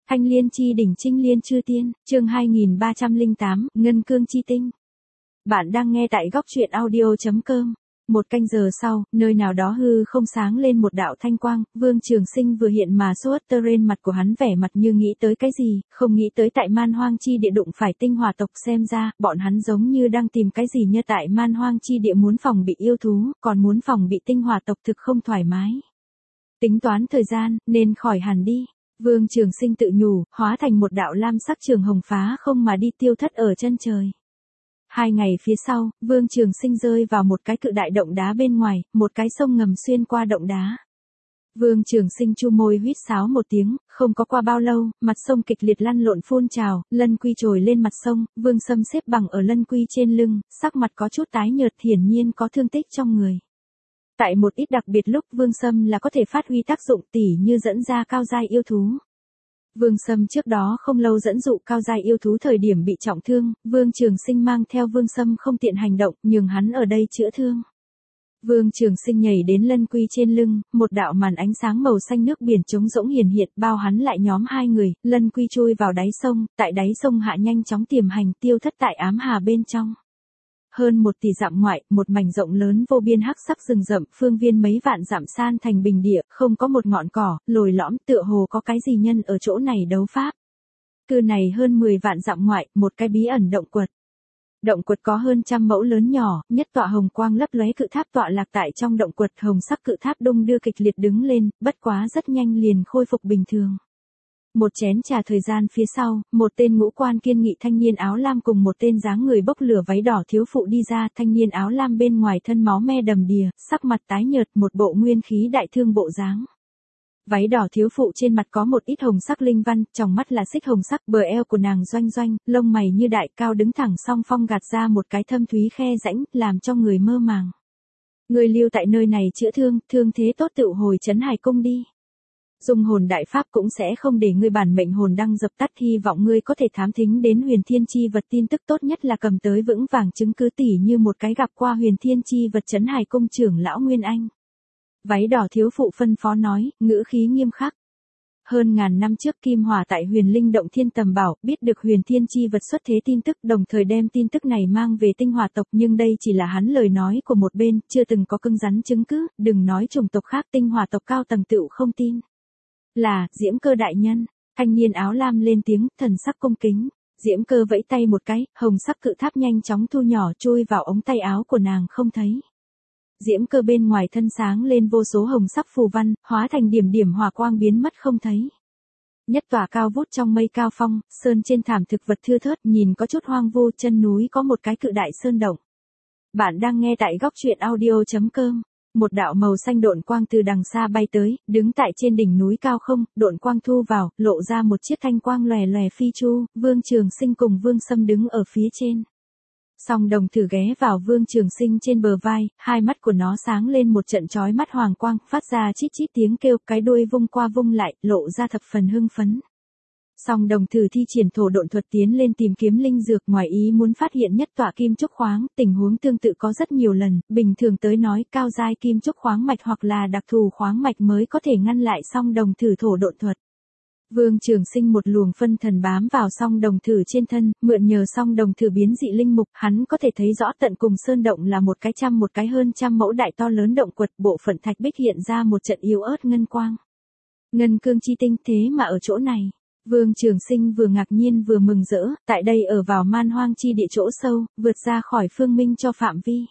Thanh Liên chi đỉnh Trinh Liên chư tiên, chương 2308, Ngân Cương chi tinh. Bạn đang nghe tại góc truyện audio.com. Một canh giờ sau, nơi nào đó hư không sáng lên một đạo thanh quang, Vương Trường Sinh vừa hiện mà suốt tơ rên mặt của hắn vẻ mặt như nghĩ tới cái gì, không nghĩ tới tại man hoang chi địa đụng phải tinh hỏa tộc, xem ra, bọn hắn giống như đang tìm cái gì như tại man hoang chi địa muốn phòng bị yêu thú, còn muốn phòng bị tinh hỏa tộc thực không thoải mái. Tính toán thời gian, nên khỏi hẳn đi. Vương Trường Sinh tự nhủ, hóa thành một đạo lam sắc trường hồng phá không mà đi tiêu thất ở chân trời. 2 ngày phía sau, Vương Trường Sinh rơi vào một cái cự đại động đá bên ngoài, một cái sông ngầm xuyên qua động đá. Vương Trường Sinh chu môi huýt sáo một tiếng, không có qua bao lâu, mặt sông kịch liệt lăn lộn phun trào, Lân Quy trồi lên mặt sông, Vương Sâm xếp bằng ở Lân Quy trên lưng, sắc mặt có chút tái nhợt, hiển nhiên có thương tích trong người. Tại một ít đặc biệt lúc Vương Sâm là có thể phát huy tác dụng, tỉ như dẫn ra cao giai yêu thú. Vương Sâm trước đó không lâu dẫn dụ cao giai yêu thú thời điểm bị trọng thương, Vương Trường Sinh mang theo Vương Sâm không tiện hành động, nhường hắn ở đây chữa thương. Vương Trường Sinh nhảy đến Lân Quy trên lưng, một đạo màn ánh sáng màu xanh nước biển trống rỗng hiển hiện, bao hắn lại nhóm 2 người, Lân Quy chui vào đáy sông, tại đáy sông hạ nhanh chóng tiềm hành, tiêu thất tại ám hà bên trong. Hơn 1 tỷ dặm ngoại, một mảnh rộng lớn vô biên hắc sắc rừng rậm, phương viên mấy vạn dặm san thành bình địa, không có một ngọn cỏ, lồi lõm, tựa hồ có cái gì nhân ở chỗ này đấu pháp. Cư này hơn 10 vạn dặm ngoại, một cái bí ẩn động quật. Động quật có hơn 100 mẫu lớn nhỏ, nhất tọa hồng quang lấp lóe cự tháp tọa lạc tại trong động quật, hồng sắc cự tháp đung đưa kịch liệt đứng lên, bất quá rất nhanh liền khôi phục bình thường. Một chén trà thời gian phía sau, một tên ngũ quan kiên nghị thanh niên áo lam cùng một tên dáng người bốc lửa váy đỏ thiếu phụ đi ra, thanh niên áo lam bên ngoài thân máu me đầm đìa, sắc mặt tái nhợt, một bộ nguyên khí đại thương bộ dáng. Váy đỏ thiếu phụ trên mặt có một ít hồng sắc linh văn, tròng mắt là xích hồng sắc, bờ eo của nàng doanh doanh, lông mày như đại cao đứng thẳng song phong gạt ra một cái thâm thúy khe rãnh, làm cho người mơ màng. Người lưu tại nơi này chữa thương, thương thế tốt tựu hồi trấn Hải cung đi. Dung hồn đại pháp cũng sẽ không để ngươi bản mệnh hồn đăng dập tắt, hy vọng ngươi có thể thám thính đến huyền thiên chi vật, tin tức tốt nhất là cầm tới vững vàng chứng cứ, tỉ như một cái gặp qua huyền thiên chi vật trấn Hải cung trưởng lão Nguyên Anh. Váy đỏ thiếu phụ phân phó nói, ngữ khí nghiêm khắc. Hơn ngàn năm trước Kim Hỏa tại Huyền Linh động Thiên Tầm Bảo, biết được huyền thiên chi vật xuất thế tin tức, đồng thời đem tin tức này mang về tinh hỏa tộc, nhưng đây chỉ là hắn lời nói của một bên, chưa từng có cứng rắn chứng cứ, đừng nói chủng tộc khác, tinh hỏa tộc cao tầng tựu không tin. Là, Diễm Cơ đại nhân, thanh niên áo lam lên tiếng, thần sắc cung kính. Diễm Cơ vẫy tay một cái, hồng sắc cự tháp nhanh chóng thu nhỏ chui vào ống tay áo của nàng không thấy. Diễm Cơ bên ngoài thân sáng lên vô số hồng sắc phù văn, hóa thành điểm điểm hỏa quang biến mất không thấy. Nhất tòa cao vút trong mây cao phong, sơn trên thảm thực vật thưa thớt, nhìn có chút hoang vu, chân núi có một cái cự đại sơn động. Bạn đang nghe tại góc truyện audio.com. Một đạo màu xanh độn quang từ đằng xa bay tới, đứng tại trên đỉnh núi cao không, độn quang thu vào, lộ ra một chiếc thanh quang lòe lòe phi chu, Vương Trường Sinh cùng Vương Sâm đứng ở phía trên. Song đồng thử ghé vào Vương Trường Sinh trên bờ vai, hai mắt của nó sáng lên một trận chói mắt hoàng quang, phát ra chít chít tiếng kêu, cái đuôi vung qua vung lại, lộ ra thập phần hưng phấn. Song đồng thử thi triển thổ độn thuật tiến lên tìm kiếm linh dược, ngoài ý muốn phát hiện nhất tọa kim trúc khoáng, tình huống tương tự có rất nhiều lần, bình thường tới nói cao giai kim trúc khoáng mạch hoặc là đặc thù khoáng mạch mới có thể ngăn lại song đồng thử thổ độn thuật. Vương Trường Sinh một luồng phân thần bám vào song đồng thử trên thân, mượn nhờ song đồng thử biến dị linh mục, hắn có thể thấy rõ tận cùng sơn động là một cái hơn 100 mẫu đại to lớn động quật, bộ phận thạch bích hiện ra một trận yếu ớt ngân quang. Ngân cương chi tinh, thế mà ở chỗ này. Vương Trường Sinh vừa ngạc nhiên vừa mừng rỡ, tại đây ở vào man hoang chi địa chỗ sâu, vượt ra khỏi phương minh cho phạm vi.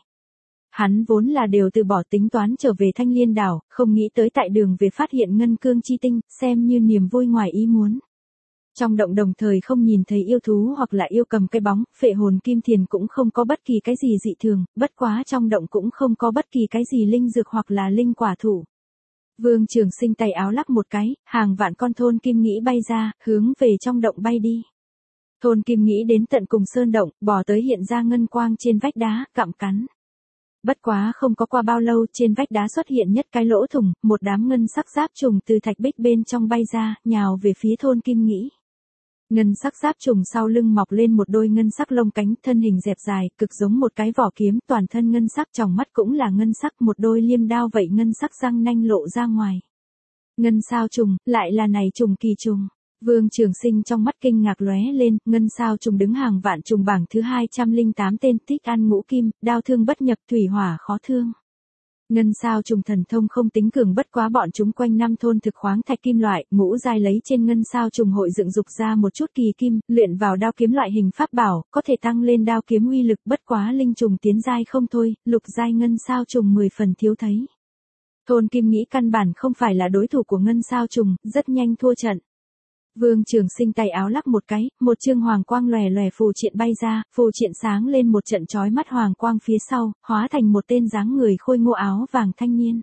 Hắn vốn là đều từ bỏ tính toán trở về Thanh Liên đảo, không nghĩ tới tại đường về phát hiện ngân cương chi tinh, xem như niềm vui ngoài ý muốn. Trong động đồng thời không nhìn thấy yêu thú hoặc là yêu cầm cái bóng, phệ hồn kim thiền cũng không có bất kỳ cái gì dị thường, bất quá trong động cũng không có bất kỳ cái gì linh dược hoặc là linh quả thụ. Vương Trường Sinh tay áo lắc một cái, hàng vạn con thôn kim nghĩ bay ra, hướng về trong động bay đi. Thôn kim nghĩ đến tận cùng sơn động, bò tới hiện ra ngân quang trên vách đá, cặm cắn. Bất quá không có qua bao lâu, trên vách đá xuất hiện nhất cái lỗ thủng, một đám ngân sắc giáp trùng từ thạch bích bên trong bay ra, nhào về phía thôn kim nghĩ. Ngân sắc giáp trùng sau lưng mọc lên một đôi ngân sắc lông cánh, thân hình dẹp dài, cực giống một cái vỏ kiếm, toàn thân ngân sắc, tròng mắt cũng là ngân sắc, một đôi liêm đao vậy ngân sắc răng nanh lộ ra ngoài. Ngân sao trùng, lại là này trùng kỳ trùng. Vương Trường Sinh trong mắt kinh ngạc lóe lên, ngân sao trùng đứng hàng vạn trùng bảng thứ 208 tên thích ăn ngũ kim, đao thương bất nhập, thủy hỏa khó thương. Ngân sao trùng thần thông không tính cường, bất quá bọn chúng quanh năm thôn thực khoáng thạch kim loại, ngũ giai lấy trên ngân sao trùng hội dựng dục ra một chút kỳ kim, luyện vào đao kiếm loại hình pháp bảo, có thể tăng lên đao kiếm uy lực, bất quá linh trùng tiến giai không thôi, lục giai ngân sao trùng 10 phần thiếu thấy. Thôn Kim nghĩ căn bản không phải là đối thủ của ngân sao trùng, rất nhanh thua trận. Vương Trường Sinh tay áo lắc một cái, một chương hoàng quang lòe lòe phù triện bay ra, phù triện sáng lên một trận chói mắt hoàng quang phía sau, hóa thành một tên dáng người khôi ngô áo vàng thanh niên.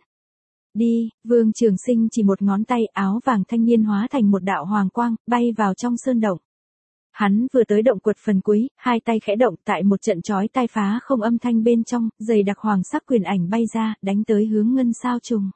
Đi, Vương Trường Sinh chỉ một ngón tay, áo vàng thanh niên hóa thành một đạo hoàng quang, bay vào trong sơn động. Hắn vừa tới động quật phần cuối, hai tay khẽ động, tại một trận chói tai phá không âm thanh bên trong, dày đặc hoàng sắc quyền ảnh bay ra, đánh tới hướng ngân sao trùng.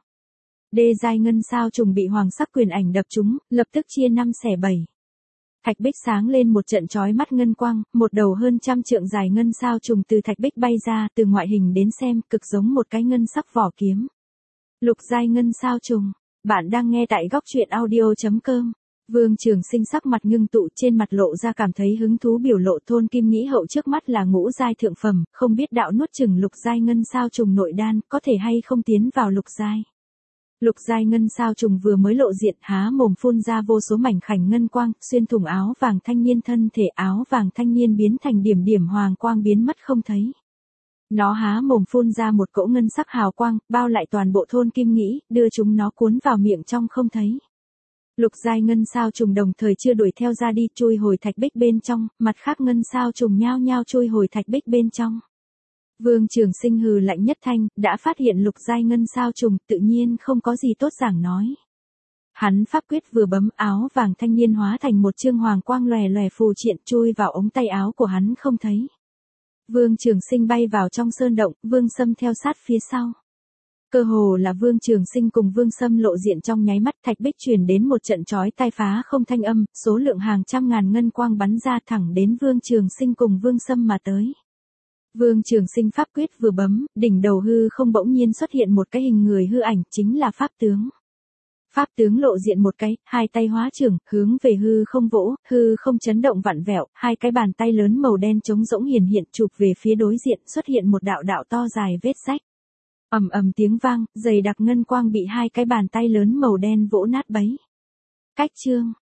Đê giai ngân sao trùng bị hoàng sắc quyền ảnh đập trúng, lập tức chia 5 xẻ 7. Thạch bích sáng lên một trận chói mắt ngân quang, một đầu hơn trăm trượng dài ngân sao trùng từ thạch bích bay ra, từ ngoại hình đến xem, cực giống một cái ngân sắc vỏ kiếm. Lục giai ngân sao trùng, bạn đang nghe tại góc truyện audio.com. Vương Trường Sinh sắc mặt ngưng tụ, trên mặt lộ ra cảm thấy hứng thú biểu lộ. Thôn Kim nghĩ hậu trước mắt là ngũ giai thượng phẩm, không biết đạo nuốt chửng lục giai ngân sao trùng nội đan, có thể hay không tiến vào lục giai. Lục giai ngân sao trùng vừa mới lộ diện, há mồm phun ra vô số mảnh khảnh ngân quang, xuyên thủng áo vàng thanh niên thân thể, áo vàng thanh niên biến thành điểm điểm hoàng quang biến mất không thấy. Nó há mồm phun ra một cỗ ngân sắc hào quang, bao lại toàn bộ Thôn Kim nghĩ, đưa chúng nó cuốn vào miệng trong không thấy. Lục giai ngân sao trùng đồng thời chưa đuổi theo ra đi, chui hồi thạch bích bên trong, mặt khác ngân sao trùng nhao nhao chui hồi thạch bích bên trong. Vương Trường Sinh hừ lạnh nhất thanh, đã phát hiện lục giai ngân sao trùng, tự nhiên không có gì tốt giảng nói. Hắn pháp quyết vừa bấm, áo vàng thanh niên hóa thành một chương hoàng quang lòe lòe phù triện chui vào ống tay áo của hắn không thấy. Vương Trường Sinh bay vào trong sơn động, Vương Sâm theo sát phía sau. Cơ hồ là Vương Trường Sinh cùng Vương Sâm lộ diện trong nháy mắt, thạch bích truyền đến một trận chói tai phá không thanh âm, số lượng hàng trăm ngàn ngân quang bắn ra thẳng đến Vương Trường Sinh cùng Vương Sâm mà tới. Vương Trường Sinh pháp quyết vừa bấm, đỉnh đầu hư không bỗng nhiên xuất hiện một cái hình người hư ảnh, chính là pháp tướng. Pháp tướng lộ diện một cái, hai tay hóa trưởng, hướng về hư không vỗ, hư không chấn động vặn vẹo, hai cái bàn tay lớn màu đen trống rỗng hiển hiện chụp về phía đối diện, xuất hiện một đạo đạo to dài vết rách. Ầm ầm tiếng vang, dày đặc ngân quang bị hai cái bàn tay lớn màu đen vỗ nát bấy. Cách chương